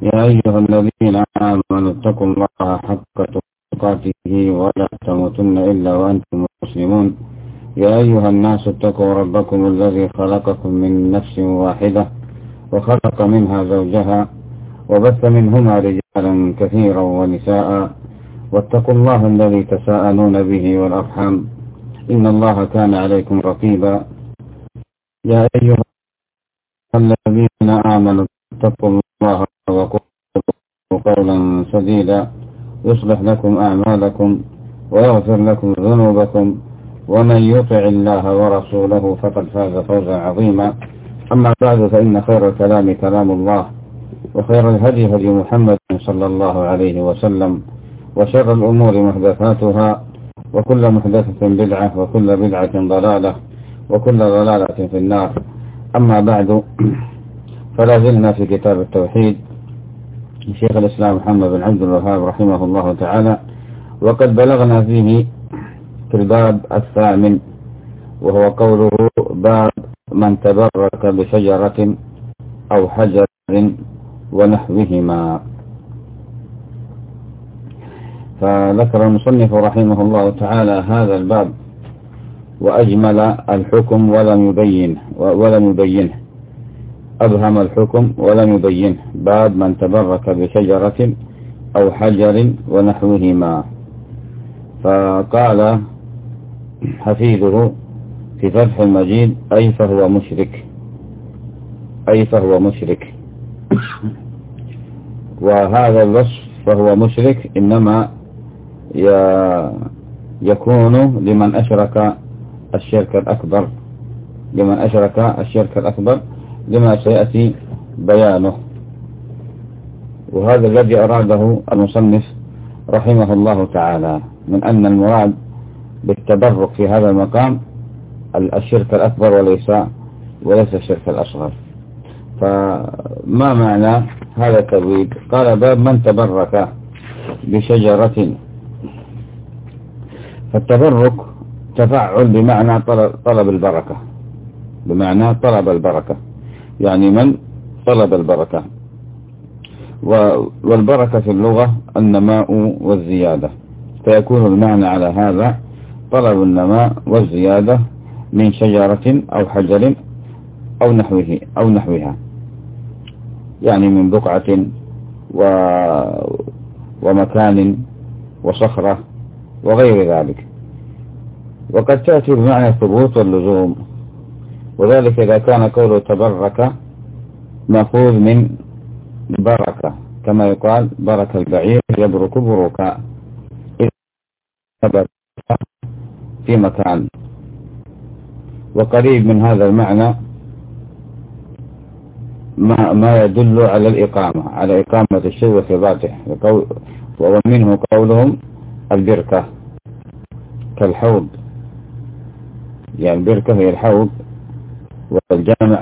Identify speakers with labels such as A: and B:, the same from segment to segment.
A: يا أيها الذين آمنوا اتقوا الله حق تقاته ولا تموتن إلا وأنتم مسلمون. يا أيها الناس اتقوا ربكم الذي خلقكم من نفس واحدة وخلق منها زوجها وبث منهما رجالا كثيرا ونساء، واتقوا الله الذي تساءلون به والأرحام إن الله كان عليكم رقيبا. يا أيها الذين آمنوا اتقوا الله وقولوا قولا سديدا يصلح لكم أعمالكم ويغفر لكم ذنوبكم، ومن يطع الله ورسوله فقد فاز فوزا عظيما. أما بعد، فإن خير الكلام كلام الله، وخير الهدي هدي محمد صلى الله عليه وسلم، وشر الأمور محدثاتها، وكل محدثة بدعة، وكل بدعة ضلالة، وكل ضلالة في النار. أما بعد، فلا زلنا في كتاب التوحيد شيخ الإسلام محمد بن عبد الوهاب رحمه الله تعالى، وقد بلغنا فيه في الباب الثامن، وهو قوله: باب من تبرك بشجرة أو حجر ونحوهما. فذكر المصنف رحمه الله تعالى هذا الباب وأجمل الحكم ولم يبينه، أبهم الحكم ولم يبينه. باب من تبرك بشجرة أو حجر ونحوهما. فقال حفيظه في فتح المجيد: أي فهو مشرك. وهذا الوصف فهو مشرك إنما يكون لمن أشرك الشرك الأكبر، لما سيأتي بيانه. وهذا الذي أراده المصنف رحمه الله تعالى، من أن المراد بالتبرك في هذا المقام الشرك الأكبر وليس الشرك الأصغر. فما معنى هذا التبويب؟ قال: باب من تبرك بشجرة. فالتبرك تفعل بمعنى طلب البركة، يعني من طلب البركة. والبركة في اللغة النماء والزيادة، فيكون المعنى على هذا طلب النماء والزيادة من شجرة أو حجر أو نحوها، يعني من بقعة ومكان وصخرة وغير ذلك. وقد تأتي بمعنى الثبوت واللزوم، وذلك إذا كان قوله تبرك مأخوذ من بركة، كما يقال: برك البعير يبرك بروكا، إذا ثبت في مكان. وقريب من هذا المعنى ما يدل على الإقامة، على إقامة الشيء وثباته، ومنه قولهم البركة كالحوض، يعني البركة هي الحوض، والجامع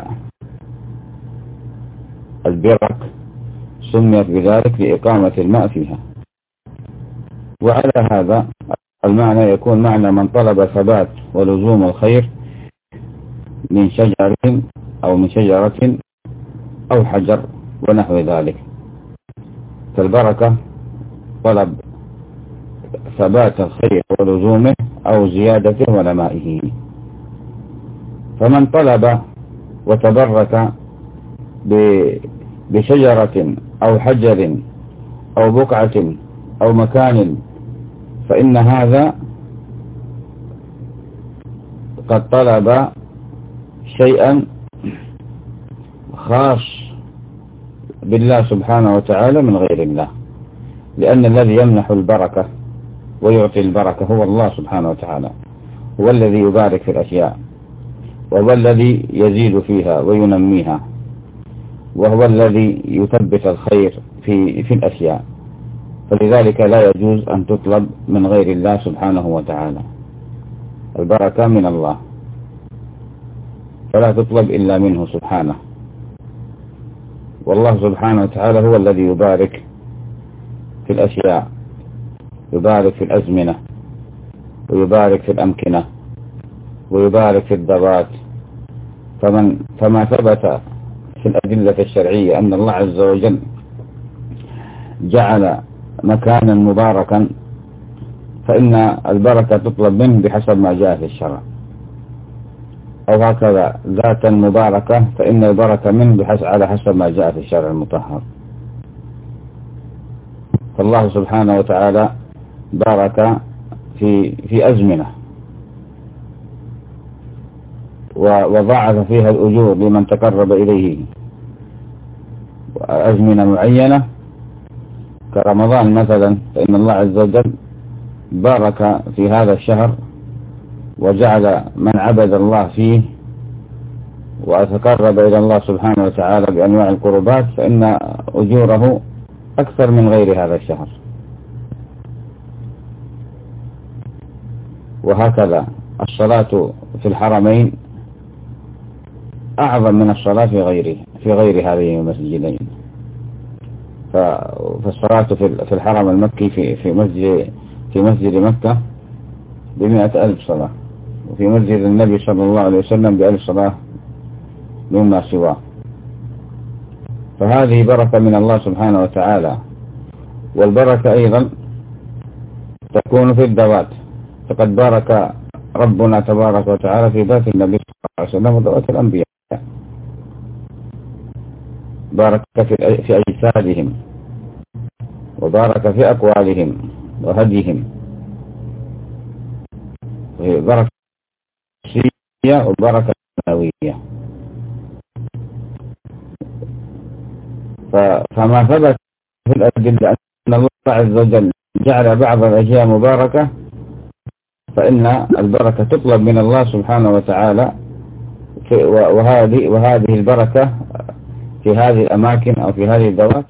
A: البرك سميت بذلك لإقامة الماء فيها. وعلى هذا المعنى يكون معنى من طلب ثبات ولزوم الخير من شجرة أو حجر ونحو ذلك. فالبركة طلب ثبات الخير ولزومه أو زيادته ونمائه. فمن طلب وتبرك بشجرة أو حجر أو بقعة أو مكان، فإن هذا قد طلب شيئا خاص بالله سبحانه وتعالى من غير الله، لأن الذي يمنح البركة ويعطي البركة هو الله سبحانه وتعالى، هو الذي يبارك في الأشياء، وهو الذي يزيد فيها وينميها، وهو الذي يثبت الخير في الأشياء. فلذلك لا يجوز أن تطلب من غير الله سبحانه وتعالى. البركة من الله، فلا تطلب إلا منه سبحانه. والله سبحانه وتعالى هو الذي يبارك في الأشياء، يبارك في الأزمنة، ويبارك في الأمكنة، ويبارك في الذوات. فما ثبت في الأدلة الشرعية أن الله عز وجل جعل مكانا مباركا فإن البركة تطلب منه بحسب ما جاء في الشرع، أو هكذا ذاتا مباركة فإن البركة منه على حسب ما جاء في الشرع المطهر. فالله سبحانه وتعالى بارك في أزمنة وضاعف فيها الأجور لمن تقرب إليه، أزمنة معينة كرمضان مثلا، فإن الله عز وجل بارك في هذا الشهر وجعل من عبد الله فيه وتقرب إلى الله سبحانه وتعالى بأنواع القربات فإن أجوره أكثر من غير هذا الشهر. وهكذا الصلاة في الحرمين أعظم من الصلاة في غير هذه المسجدين. فالصلاة في الحرم المكي في مسجد مكة ب100,000 صلاة، وفي مسجد النبي صلى الله عليه وسلم ب1000 صلاة مما سواه. فهذه بركة من الله سبحانه وتعالى. والبركة أيضا تكون في الذوات، فقد بارك ربنا تبارك وتعالى في ذات النبي صلى الله عليه وسلم وذوات الأنبياء، بارك في أجسادهم، وبارك في أقوالهم وهديهم، بركة نفسية وبركة معنوية. فما ثبت في الأدلة أن الله عز وجل جعل بعض الأشياء مباركة فإن البركة تطلب من الله سبحانه وتعالى، وهذه البركة في هذه الأماكن أو في هذه الذوات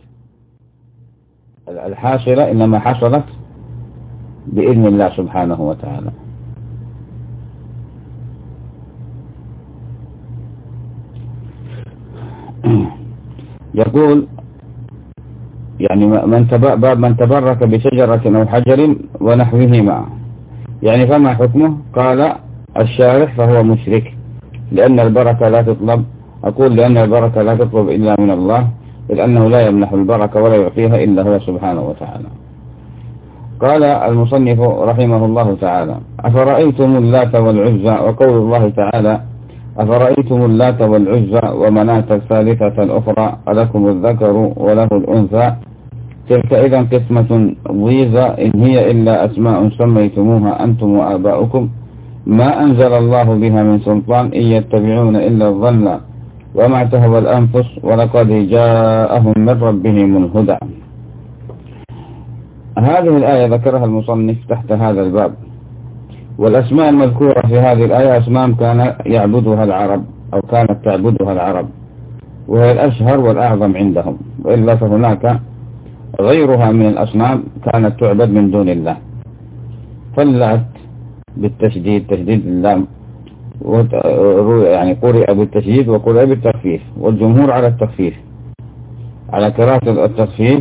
A: الحاصلة إنما حصلت بإذن الله سبحانه وتعالى. يقول يعني باب من تبرك بشجرة أو حجر ونحوهما، يعني فما حكمه؟ قال الشارح فهو مشرك، لأن البركة لا تطلب، أقول لأن البركة لا تطلب إلا من الله، لأنه لا يمنح البركة ولا يعطيها إلا هو سبحانه وتعالى. قال المصنف رحمه الله تعالى: أفرأيتم اللات والعزى، وقول الله تعالى: أفرأيتم اللات والعزى ومناة الثالثة الأخرى ألكم الذكر وله الأنثى تلك إذا قسمة ضيزى إن هي إلا أسماء سميتموها أنتم وآباؤكم ما أنزل الله بها من سلطان إن يتبعون إلا الظن وما تهوى الأنفس ولقد جاءهم من ربهم الهدى. هذه الآية ذكرها المصنف تحت هذا الباب، والأسماء المذكورة في هذه الآية أسماء كان يعبدها العرب أو كانت تعبدها العرب، وهي الأشهر والأعظم عندهم، وإلا فهناك غيرها من الأصنام كانت تعبد من دون الله. فاللات بالتشديد، تشديد اللام، يعني قرئ بالتشديد وقرئ بالتخفيف، والجمهور على التخفيف، على قراءة التخفيف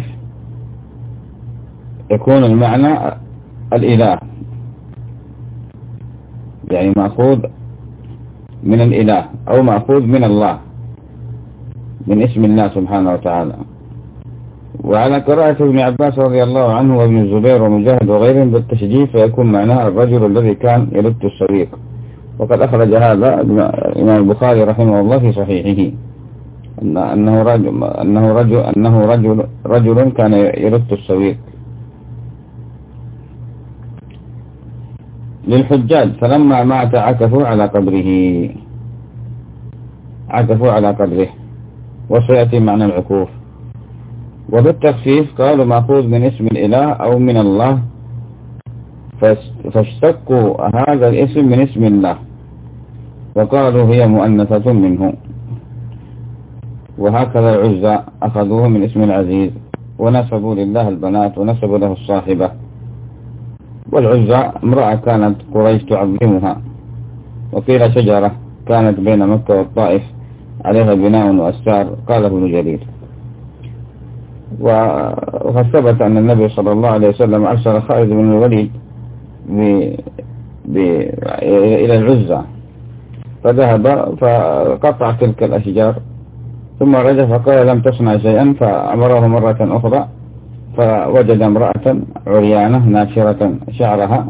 A: يكون المعنى الإله، يعني مأخوذ من الإله أو مأخوذ من الله، من اسم الله سبحانه وتعالى. وعلى قراءة ابن عباس رضي الله عنه وابن الزبير ومجاهد وغيرهم بالتشديد فيكون معناه الرجل الذي كان يلت السويق، وقد أخرج هذا الإمام البخاري رحمه الله في صحيحه أنه رجل كان يلت السويق للحجاج، فلما مات عكفوا على قبره، وسيأتي معنى العكوف. وبالتخفيف قالوا مأخوذ من اسم الإله أو من الله، فاشتقوا هذا الاسم من اسم الله وقالوا هي مؤنثة منه. وهكذا العزى أخذوه من اسم العزيز ونسبوا لله البنات ونسبوا له الصاحبة. والعزى امرأة كانت قريش تعظمها، وقيل شجرة كانت بين مكة والطائف عليها بناء وأستار، قاله ابن جرير. وقد ثبت أن النبي صلى الله عليه وسلم أرسل خالد بن الوليد إلى العزى، فذهب فقطع تلك الأشجار ثم رجع فقال لم تصنع شيئا، فأمره مرة أخرى فوجد امرأة عريانة ناشرة شعرها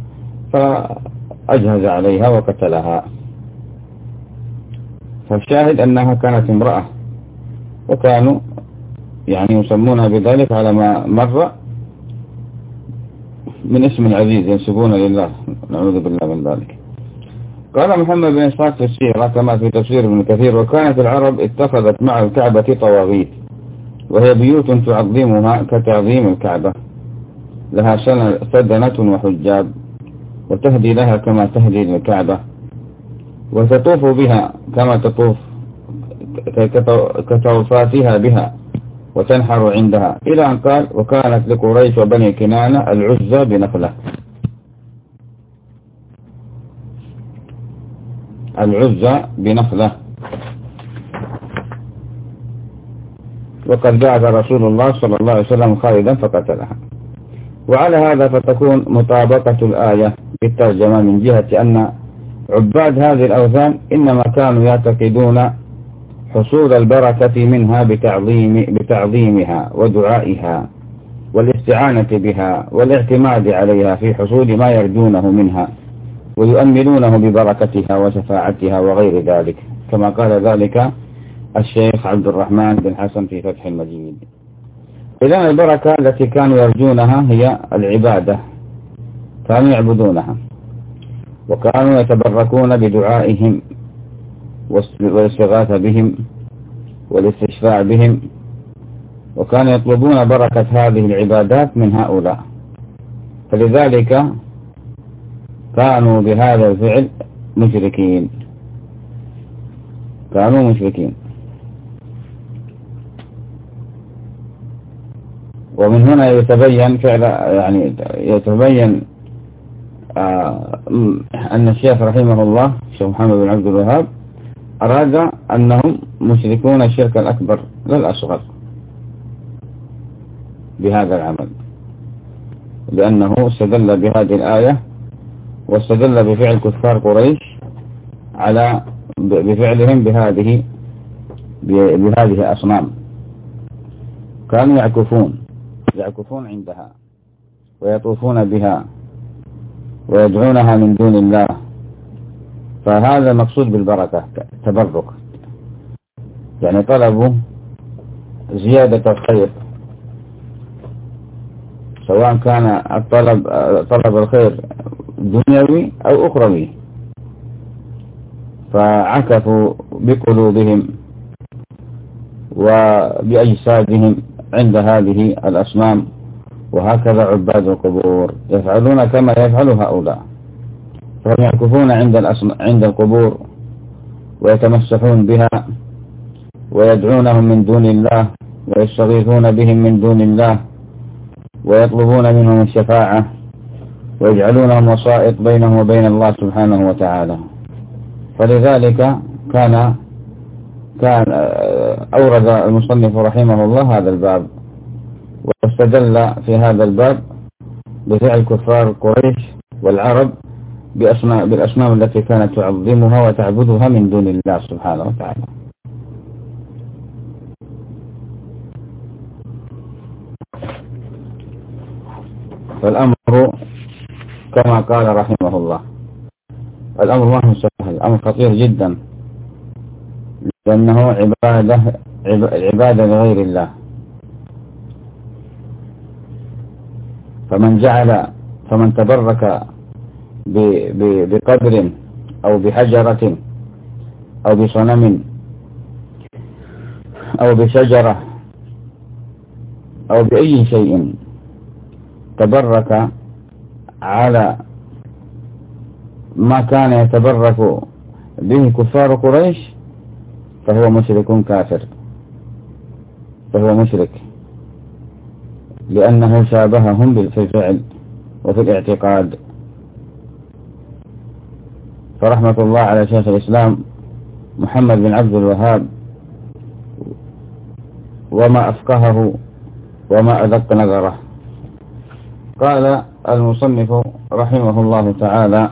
A: فأجهز عليها وقتلها. فالشاهد أنها كانت امرأة، وكانوا يعني يسمونها بذلك على ما مر من اسم العزيز ينسبون لله، نعوذ بالله من ذلك. قال محمد بن إسحاق في السيرة كما في تفسير ابن كثير: وكانت العرب اتخذت مع الكعبة طواغيت، وهي بيوت تعظمها كتعظيم الكعبة، لها سدنة وحجاب، وتهدي لها كما تهدي للكعبة، وتطوف بها كما تطوف كطوفاتها بها، وتنحر عندها، إلى أن قال: وكانت لقريش وبني كنانة العزى بنخلة. العزى بنخلة. وقد بعث رسول الله صلى الله عليه وسلم خالدا فقتلها. وعلى هذا فتكون مطابقة الآية بالترجمة من جهة أن عباد هذه الأوثان إنما كانوا يعتقدون حصول البركة منها بتعظيمها ودعائها والاستعانة بها والاعتماد عليها في حصول ما يرجونه منها، ويؤملونه ببركتها وشفاعتها وغير ذلك، كما قال ذلك الشيخ عبد الرحمن بن حسن في فتح المجيد. إذن البركة التي كانوا يرجونها هي العبادة، كانوا يعبدونها، وكانوا يتبركون بدعائهم والاستغاثة بهم والاستشفاع بهم، وكانوا يطلبون بركة هذه العبادات من هؤلاء، فلذلك كانوا بهذا الفعل مشركين، كانوا مشركين. ومن هنا يتبين أن الشيخ رحمه الله الشيخ محمد بن عبد الوهاب أراد أنهم مشركون الشرك الأكبر لا الأصغر بهذا العمل، لأنه استدل بهذه الآية واستدل بفعل كفار قريش على بفعلهم بهذه الأصنام. كانوا يعكفون عندها ويطوفون بها ويدعونها من دون الله، فهذا المقصود بالبركة تبرك، يعني طلبوا زيادة الخير، سواء كان طلب الخير دنيوي أو أخروي، فعكفوا بقلوبهم وبأجسادهم عند هذه الأصنام. وهكذا عباد القبور يفعلون كما يفعل هؤلاء، فهم يعكفون عند القبور ويتمسحون بها ويدعونهم من دون الله ويستغيثون بهم من دون الله ويطلبون منهم الشفاعة ويجعلونهم وسائط بينهم وبين الله سبحانه وتعالى. فلذلك كان أورد المصنف رحمه الله هذا الباب، واستدل في هذا الباب بفعل كفار قريش والعرب بالأصنام التي كانت تعظمها وتعبدها من دون الله سبحانه وتعالى. فالأمر كما قال رحمه الله، الأمر ما هو سهل، الأمر خطير جدا، لأنه عبادة لغير الله. فمن تبرك بقبر أو بحجرة أو بصنم أو بشجرة أو بأي شيء تبرك على ما كان يتبرك به كفار قريش فهو مشرك كافر، فهو مشرك، لأنه شابههم في الفعل وفي الاعتقاد. فرحمة الله على شيخ الإسلام محمد بن عبد الوهاب، وما أفقهه وما أدق نظره. قال المصنف رحمه الله تعالى: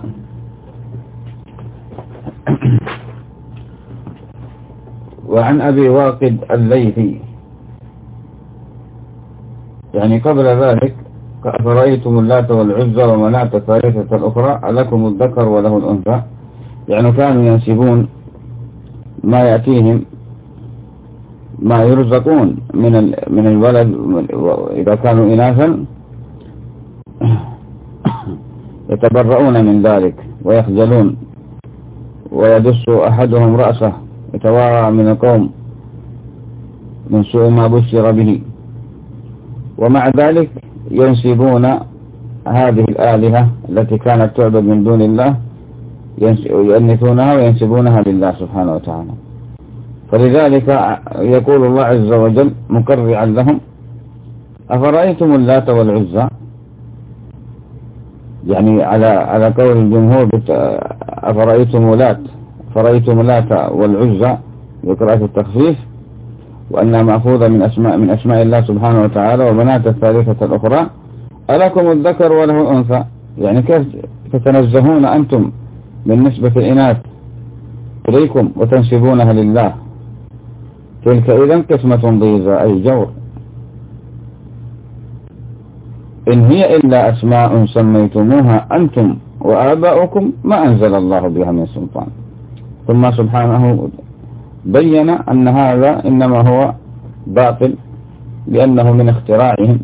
A: وعن أبي واقد الليثي يعني قبل ذلك أفرأيتم اللات والعزى ومناة الثالثة الأخرى ألكم الذكر وله الأنثى، يعني كانوا ينسبون ما يأتيهم ما يرزقون من الولد، إذا كانوا إناثا يتبرؤون من ذلك ويخجلون، ويدس أحدهم رأسه يتوارى من القوم من سوء ما بشر به. ومع ذلك ينسبون هذه الآلهة التي كانت تعبد من دون الله، يؤنثونها وينسبونها لله سبحانه وتعالى. فلذلك يقول الله عز وجل مكرعا لهم: أفرأيتم اللات والعزى، يعني على قول الجمهور أفرأيتم لات والعزى بقراءة التخفيف، وأنها مأخوذة من أسماء الله سبحانه وتعالى، وبناة الثالثة الأخرى ألكم الذكر وله الأنثى، يعني كيف تتنزهون أنتم من نسبة الإناث إليكم وتنسبونها لله؟ تلك إذن قسمة ضيزى، أي جور. إن هي إلا أسماء سميتموها أنتم وآباؤكم ما أنزل الله بها من سلطان. ثم سبحانه بين أن هذا إنما هو باطل لأنه من اختراعهم،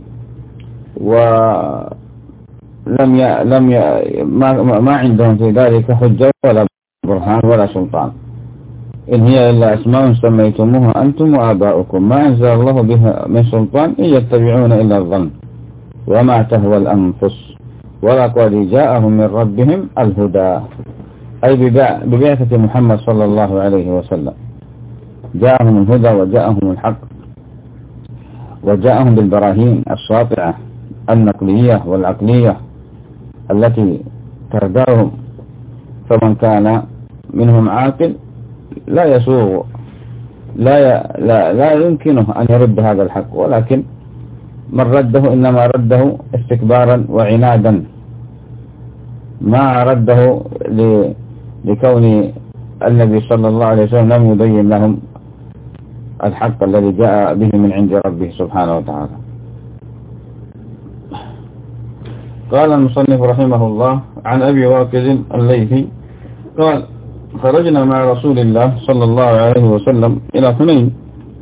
A: ما عندهم في ذلك حجة ولا برهان ولا سلطان. إن هي إلا أسماء سميتموها أنتم وآباؤكم ما أنزل الله بها من سلطان إن يتبعون إلا الظن وما تهوى الأنفس ولقد جاءهم من ربهم الهدى، أي ببعثة محمد صلى الله عليه وسلم جاءهم الهدى وجاءهم الحق، وجاءهم بالبراهين الساطعة النقلية والعقلية التي ترداهم. فمن كان منهم عاقل لا يسوغ لا يمكنه أن يرد هذا الحق، ولكن من رده إنما رده استكبارا وعنادا، ما رده لكون النبي صلى الله عليه وسلم لم يبين لهم الحق الذي جاء به من عند ربه سبحانه وتعالى. قال المصنف رحمه الله: عن أبي واقد الليثي قال: خرجنا مع رسول الله صلى الله عليه وسلم إلى حنين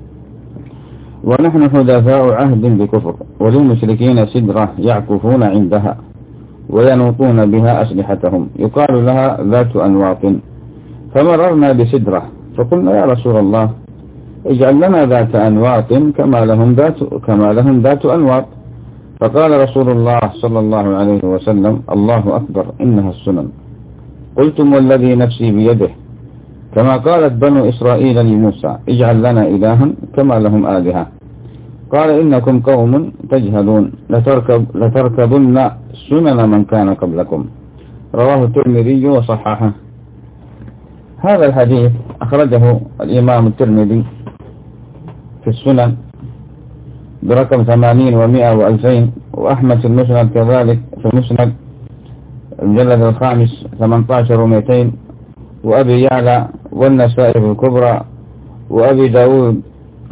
A: ونحن حدثاء عهد بكفر، وللمشركين سدرة يعكفون عندها وينوطون بها أسلحتهم يقال لها ذات أنواط، فمررنا بسدرة فقلنا: يا رسول الله اجعل لنا ذات أنواط كما لهم ذات أنواط. فقال رسول الله صلى الله عليه وسلم: الله أكبر، إنها السنن. قلتم والذي نفسي بيده، كما قالت بنو إسرائيل لموسى: اجعل لنا إلها كما لهم آلهة. قال: إنكم قوم تجهلون لتركبن سنن من كان قبلكم. رواه الترمذي وصححه. هذا الحديث أخرجه الإمام الترمذي في السنن برقم 80 و100 و2000، وأحمد في المسند كذلك في المسند المجلد الخامس 18 و200، وأبي يعلى والنسائي في الكبرى، وأبي داود،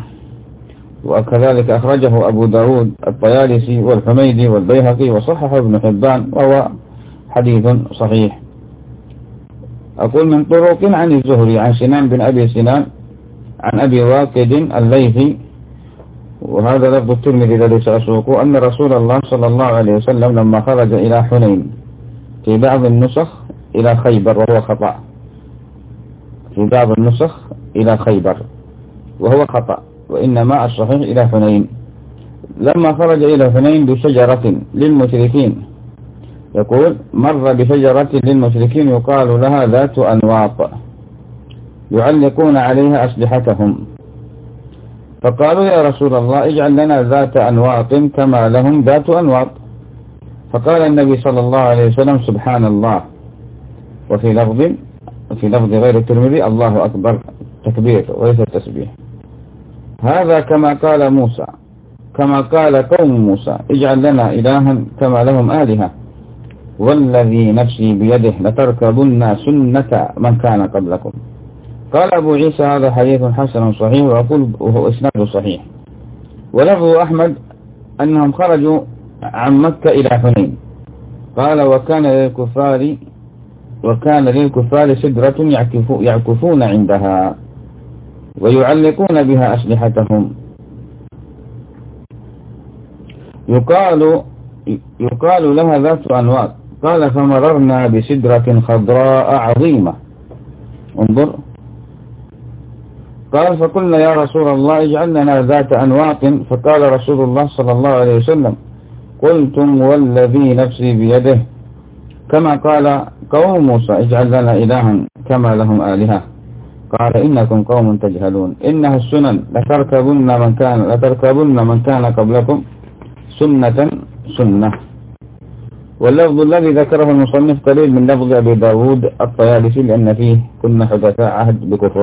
A: وكذلك أخرجه أبو داود الطيالسي والحميدي والبيهقي وصححه ابن حبان، وهو حديث صحيح. أقول من طرق عن الزهري عن سنان بن أبي سنان عن أبي واقد الليثي، وهذا لفظ الترمذي الذي سأسوقه، أن رسول الله صلى الله عليه وسلم لما خرج إلى حنين، في بعض النسخ إلى خيبر وهو خطأ، في بعض النسخ إلى خيبر وهو خطأ، وإنما الصحيح إلى حنين. لما خرج إلى حنين بشجرة للمشركين، يقول: مر بشجرة للمشركين يقال لها ذات أنواط يعلقون عليها أسلحتهم، فقالوا: يا رسول الله اجعل لنا ذات أنواط كما لهم ذات أنواط. فقال النبي صلى الله عليه وسلم: سبحان الله. وفي لفظ غير الترمذي: الله أكبر، تكبير وليس التسبيح. هذا كما قال موسى، كما قال قوم موسى: اجعل لنا إلها كما لهم آلهة، والذي نفسي بيده لتركبن سنة من كان قبلكم. قال أبو عيسى: هذا حديث حسن صحيح، وأقول وهو إسناد صحيح. ولفظ أحمد أنهم خرجوا عن مكة إلى حنين. قال وكان للكفار سدرة يعكفون عندها ويعلقون بها أسلحتهم، يقال لها ذات أنواط. قال فمررنا بسدرة خضراء عظيمة، انظر. قال فقلنا يا رسول الله اجعل لنا ذات أنواط، فقال رسول الله صلى الله عليه وسلم قلتم والذي نفسي بيده، كما قال قوم موسى اجعل لنا إلها كما لهم آلهة. قال إنكم قوم تجهلون، إنها السنن لتركبن من كان قبلكم سنة سنة. واللفظ الذي ذكره المصنف قليل من لفظ أبي داود الطيالسي، لأن فيه كنا حدثاء عهد بكفر.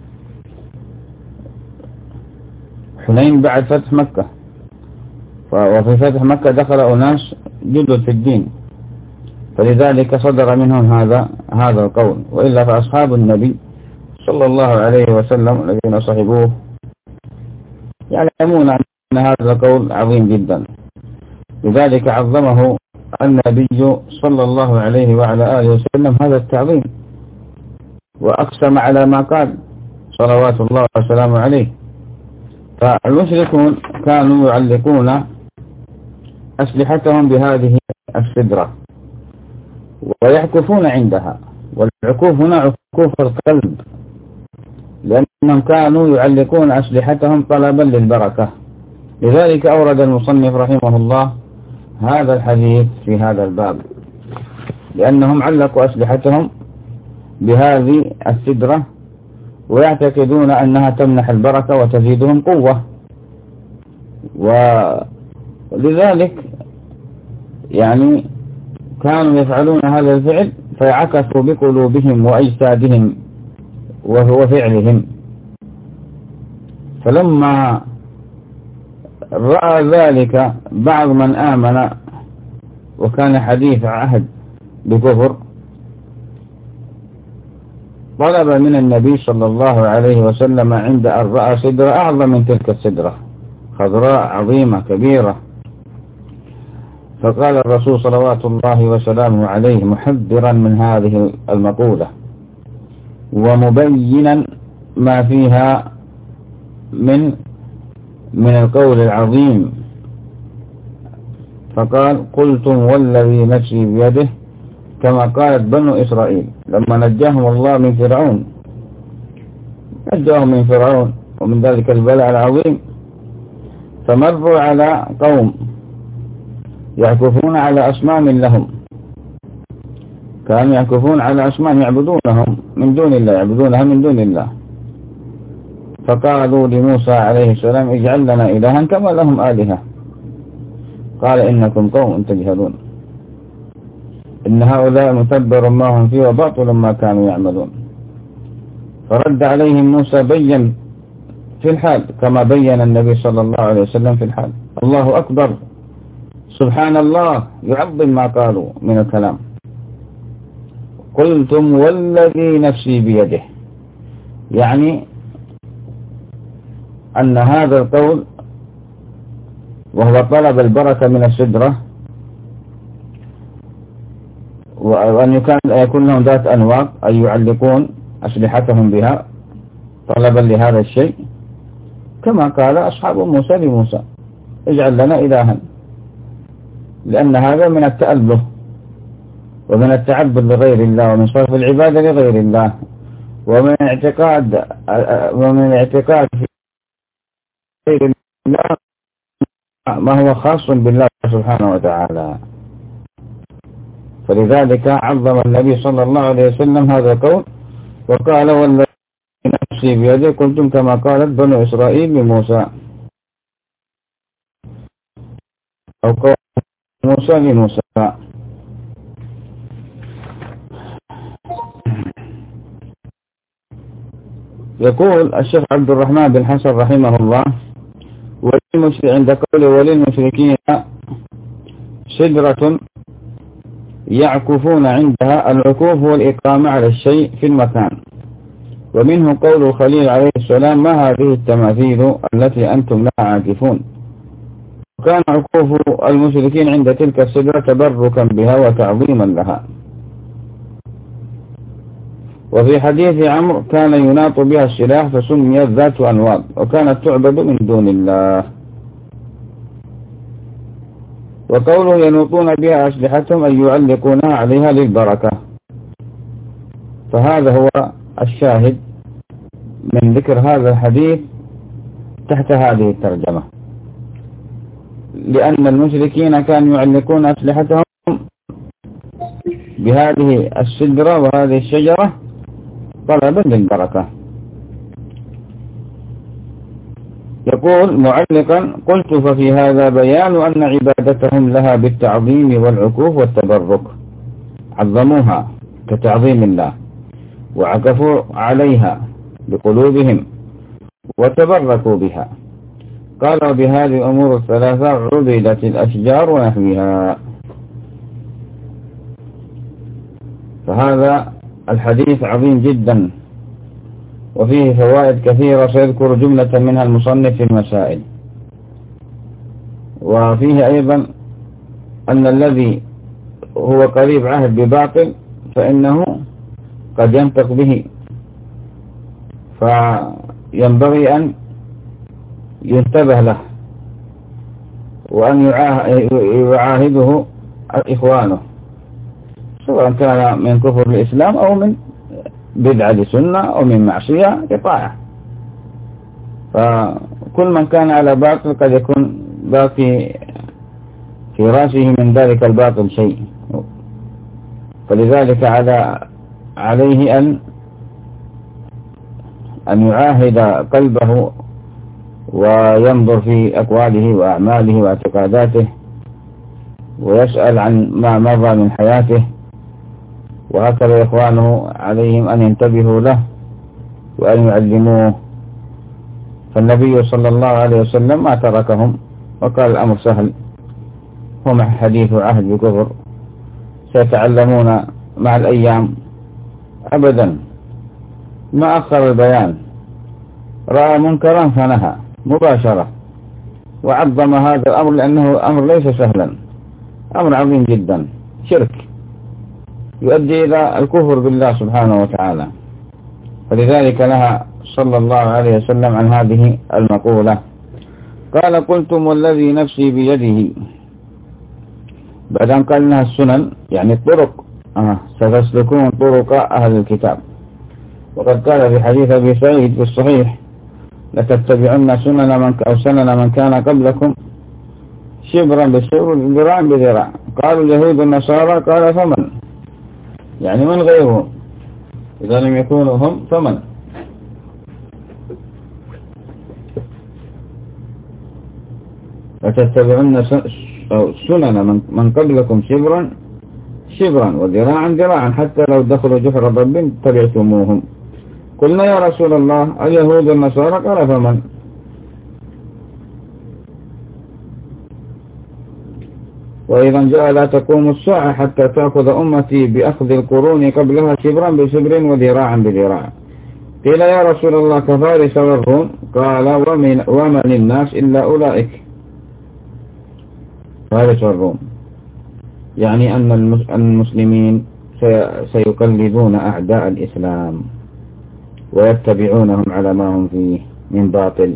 A: حنين بعد فتح مكة، وفي فتح مكة دخل أناس جدد في الدين، فلذلك صدر منهم هذا القول. وإلا فأصحاب النبي صلى الله عليه وسلم الذين صحبوه يعلمون أن هذا القول عظيم جدا، لذلك عظمه النبي صلى الله عليه وعلى آله وسلم هذا التعظيم، وأقسم على ما قال صلوات الله وسلامه عليه. فالمشركون كانوا يعلقون أسلحتهم بهذه السدرة ويعكفون عندها، والعكوف هنا عكوف القلب، لأنهم كانوا يعلقون أسلحتهم طلبا للبركة. لذلك أورد المصنف رحمه الله هذا الحديث في هذا الباب، لأنهم علقوا أسلحتهم بهذه السدرة ويعتقدون أنها تمنح البركة وتزيدهم قوة، ولذلك يعني كانوا يفعلون هذا الفعل فيعكسوا بقلوبهم وأجسادهم وهو فعلهم. فلما رأى ذلك بعض من آمن وكان حديث عهد بكفر طلب من النبي صلى الله عليه وسلم عند أن رأى سدرة أعظم من تلك السدرة خضراء عظيمة كبيرة، فقال الرسول صلوات الله وسلامه عليه محذرا من هذه المقولة ومبينا ما فيها من القول العظيم، فقال قلتم والذي نفسي بيده، كما قالت بنو إسرائيل لما نجاهم الله من فرعون، نجاهم من فرعون ومن ذلك البلاء العظيم، فمروا على قوم يعكفون على أصنام لهم، كانوا يعكفون على أصنام يعبدونهم من دون الله، يعبدونها من دون الله، فقالوا لموسى عليه السلام اجعل لنا إلها كما لهم آلهة. قال إنكم قوم تجهلون، إن هؤلاء متبر ما هم فيه وباطل ما كانوا يعملون. فرد عليهم موسى بين في الحال كما بين النبي صلى الله عليه وسلم في الحال. الله أكبر، سبحان الله، يعظم ما قالوا من الكلام. قلتم والذي نفسي بيده، يعني أن هذا القول وهو طلب البركة من السدرة، وأن يكون لهم ذات أنواط أي يعلقون أسلحتهم بها طلبا لهذا الشيء، كما قال أصحاب موسى لموسى اجعل لنا إلها، لأن هذا من التأله ومن التعبد لغير الله ومن صرف العبادة لغير الله ومن الاعتقاد في غير الله ما هو خاص بالله سبحانه وتعالى. فلذلك عظم النبي صلى الله عليه وسلم هذا القول وقال والذي نفسي بيده قلتم كما قالت بنو إسرائيل لموسى، أو قول موسى لموسى. يقول الشيخ عبد الرحمن بن حسن رحمه الله عند قوله وللمشركين سدرة يعكفون عندها، العكوف هو الإقامة على الشيء في المكان. ومنه قول الخليل عليه السلام ما هذه التماثيل التي أنتم لها عاكفون، وكان عكوف المشركين عند تلك الشجرة تبركا بها وتعظيما لها. وفي حديث عمرو كان يناط بها السلاح فسميت ذات أنواط وكانت تعبد من دون الله. وقوله ينوطون بها أسلحتهم أن يعلقونها عليها للبركة، فهذا هو الشاهد من ذكر هذا الحديث تحت هذه الترجمة، لأن المشركين كانوا يعلقون أسلحتهم بهذه الشجرة وهذه الشجرة طلبا للبركة. يقول معلقا: قلت ففي هذا بيان أن عبادتهم لها بالتعظيم والعكوف والتبرك، عظموها كتعظيم الله وعكفوا عليها بقلوبهم وتبركوا بها. قالوا بهذه الأمور الثلاثة عبدت الأشجار ونحوها. فهذا الحديث عظيم جدا وفيه فوائد كثيرة، سيذكر جملة منها المصنف في المسائل. وفيه أيضا أن الذي هو قريب عهد بباطل فإنه قد ينطق به، فينبغي أن ينتبه له وأن يعاهده إخوانه، سواء كان من كفر الإسلام أو من بدعة لسنة أو من معصية لطاعة. فكل من كان على باطل قد يكون باقي في رأسه من ذلك الباطل شيء، فلذلك عليه أن يعاهد قلبه وينظر في أقواله وأعماله واعتقاداته ويسأل عن ما مضى من حياته، وهكذا إخوانه عليهم أن ينتبهوا له وأن يعلموه. فالنبي صلى الله عليه وسلم ما تركهم وقال الأمر سهل، هم حديث عهد بكفر سيتعلمون مع الأيام. أبدا ما أخر البيان، رأى منكرا فنهى مباشرة وعظم هذا الأمر، لأنه أمر ليس سهلا، أمر عظيم جدا، شرك يؤدي إلى الكفر بالله سبحانه وتعالى. فلذلك نهى صلى الله عليه وسلم عن هذه المقولة. قال: قلتم والذي نفسي بيده، بعد أن قال لها السنن يعني الطرق، ستسلكون طرق أهل الكتاب. وقد قال في حديث أبي سعيد في الصحيح: لتتبعن سنن من كان قبلكم شبرا بشبر ذراعا بذراع. قالوا اليهود والنصارى، قال فمن؟ يعني من غيرهم، إذا لم يكونوا هم فمن؟ لتتبعن سنن من قبلكم شبرا وذراعا ذراعا حتى لو دخلوا جحر ضب تبعتموهم. قلنا يا رسول الله اليهود والنصارى، قال فمن؟ وإذا جاء لا تقوم الساعة حتى تأخذ أمتي بأخذ القرون قبلها شبرا بشبر وذراعا بذراع. قيل يا رسول الله كفارس والروم؟ قال ومن الناس إلا أولئك. فارس والروم يعني أن المسلمين سيقلدون أعداء الإسلام ويتبعونهم على ما هم فيه من باطل،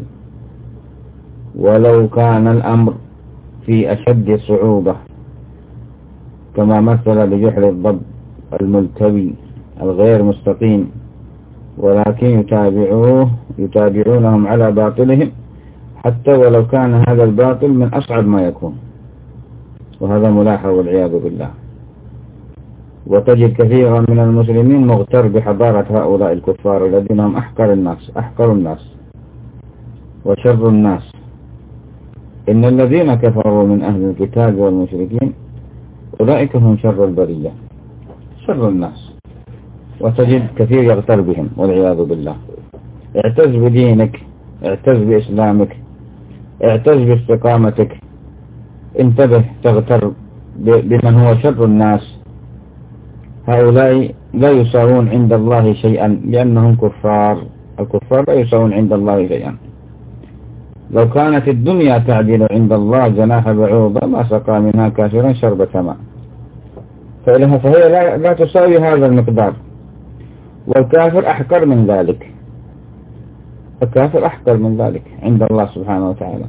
A: ولو كان الأمر في أشد صعوبة كما مثل بجحر الضب الملتوي الغير مستقيم، ولكن يتابعونهم على باطلهم حتى ولو كان هذا الباطل من أصعب ما يكون. وهذا ملاحظ والعياذ بالله. وتجد كثيرا من المسلمين مغتر بحضارة هؤلاء الكفار الذين هم أحقر الناس وشر الناس. إن الذين كفروا من أهل الكتاب والمشركين أولئك هم شر البرية، شر الناس. وتجد كثير يغتر بهم والعياذ بالله. اعتز بدينك، اعتز بإسلامك، اعتز باستقامتك، انتبه تغتر بمن هو شر الناس. هؤلاء لا يساوون عند الله شيئا لأنهم كفار. الكفار لا يساوون عند الله شيئا. لو كانت الدنيا تعدل عند الله جناح بعوضة ما سقى منها كافرا شربة ماء، فهي لا تساوي هذا المقدار، والكافر أحقر من ذلك، الكافر أحقر من ذلك عند الله سبحانه وتعالى.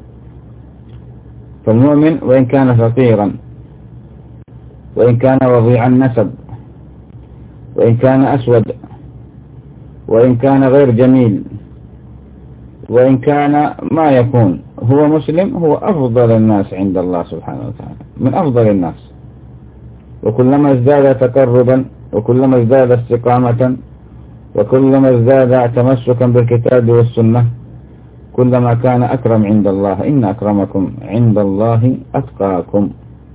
A: فالمؤمن وإن كان فقيرا، وإن كان وضيع النسب، وإن كان أسود، وإن كان غير جميل، وإن كان ما يكون، هو مسلم، هو أفضل الناس عند الله سبحانه وتعالى، من أفضل الناس. وكلما ازداد تقربا، وكلما ازداد استقامة، وكلما ازداد تمسكا بالكتاب والسنة، كلما كان أكرم عند الله. إن أكرمكم عند الله أتقاكم.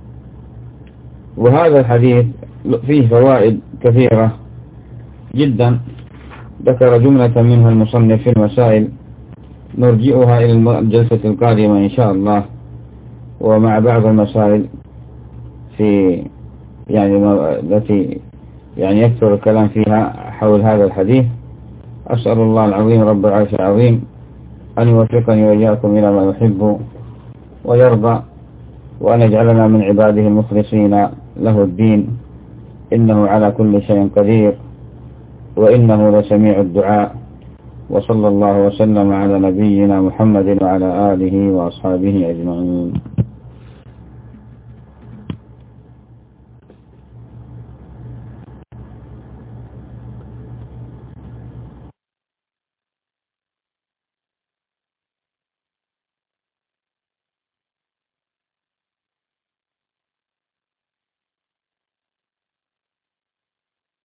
A: وهذا الحديث فيه فوائد كثيرة جدا، ذكر جملة منها المصنف في المسائل، نرجئها إلى الجلسة القادمة إن شاء الله، ومع بعض المسائل في التي يكثر الكلام فيها حول هذا الحديث. أسأل الله العظيم رب العرش العظيم أن يوفقني وإياكم إلى ما يحب ويرضى، وأن يجعلنا من عباده المخلصين له الدين، إنه على كل شيء قدير، وإنه لسميع الدعاء. وصلى الله وسلم على نبينا محمد وعلى آله وأصحابه أجمعين.